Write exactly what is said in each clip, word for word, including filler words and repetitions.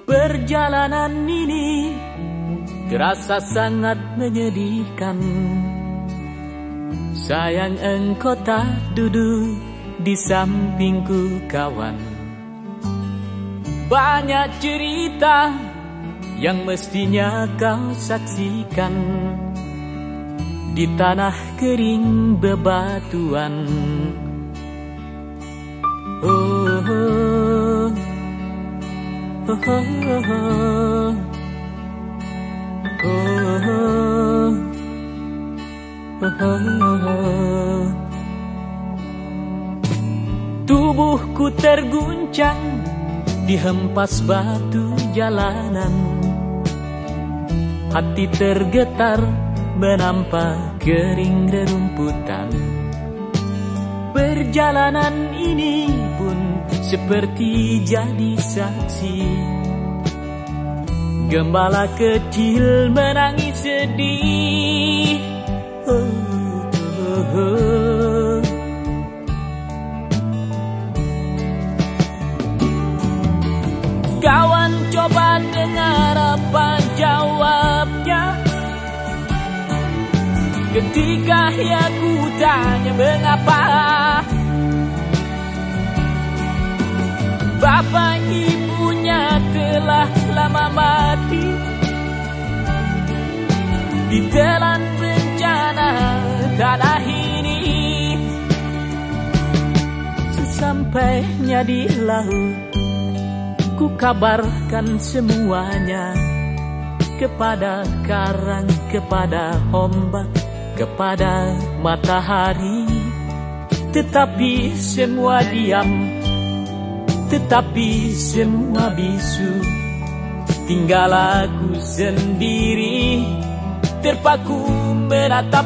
Perjalanan ini terasa sangat menyedihkan. Sayang engkau tak duduk di sampingku kawan. Banyak cerita yang mestinya kau saksikan di tanah kering bebatuan. Oh, oh, oh, oh, oh, oh, oh, oh. Tubuhku terguncang dihempas batu jalanan. Hati tergetar menampak kering rerumputan. Perjalanan ini pun seperti jadi saksi. Gembala kecil menangis sedih. Oh, oh, oh. Kawan coba dengar apa jawabnya ketika aku tanya mengapa. Bapak ibunya telah lama mati ditelan bencana tanah ini. Sesampainya di laut, ku kabarkan semuanya kepada karang, kepada ombak, kepada matahari. Tetapi semua diam, tetapi semua bisu. Tinggal aku sendiri terpaku menatap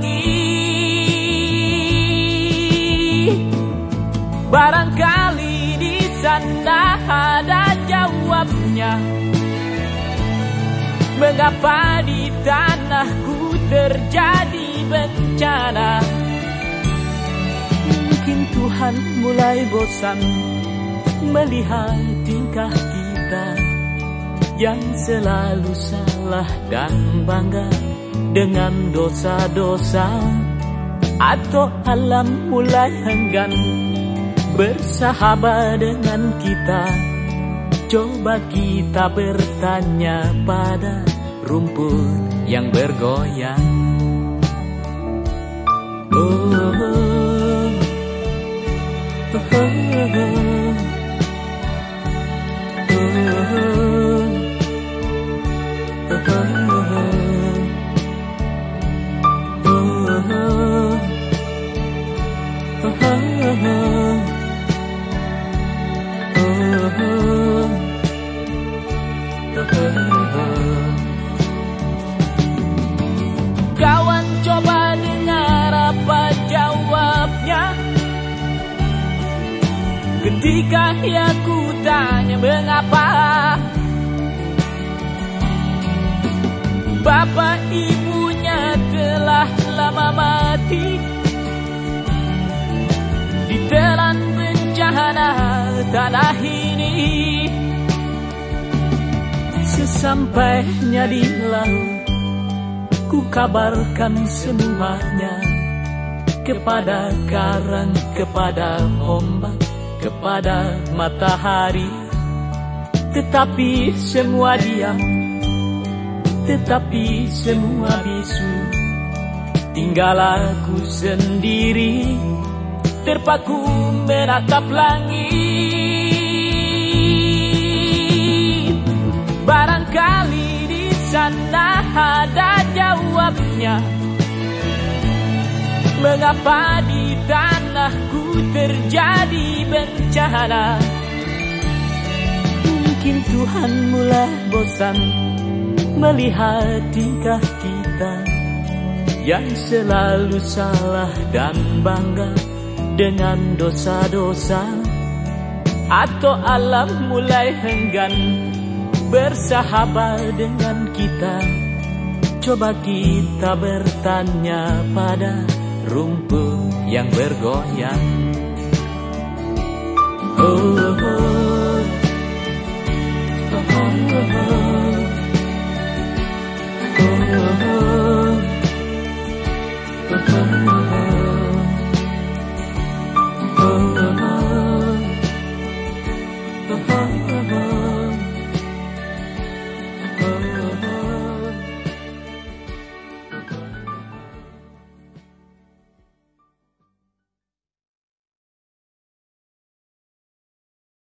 langit. Barangkali di sana ada jawabnya. Mengapa di tanahku terjadi bencana? Mungkin Tuhan mulai bosan melihat tingkah kita yang selalu salah dan bangga dengan dosa-dosa. Atau alam mulai enggan bersahabat dengan kita. Coba kita bertanya pada rumput yang bergoyang. Oh, oh, oh, oh, oh, kawan coba dengar apa jawabnya ketika aku tanya mengapa. Bapak ibunya telah lama mati ditelan bencana tanah ini. Sesampainya di laut, ku kabarkan semuanya kepada karang, kepada ombak, kepada matahari. Tetapi semua diam, tetapi semua bisu. Tinggal aku sendiri terpaku menatap langit. Barangkali di sana ada jawabnya. Mengapa di tanahku terjadi bencana? Mungkin Tuhan mulai bosan melihat tingkah kita yang selalu salah dan bangga dengan dosa-dosa. Atau alam mulai enggan bersahabat dengan kita. Coba kita bertanya pada rumput yang bergoyang. Oh, oh, oh, oh. oh, oh, oh.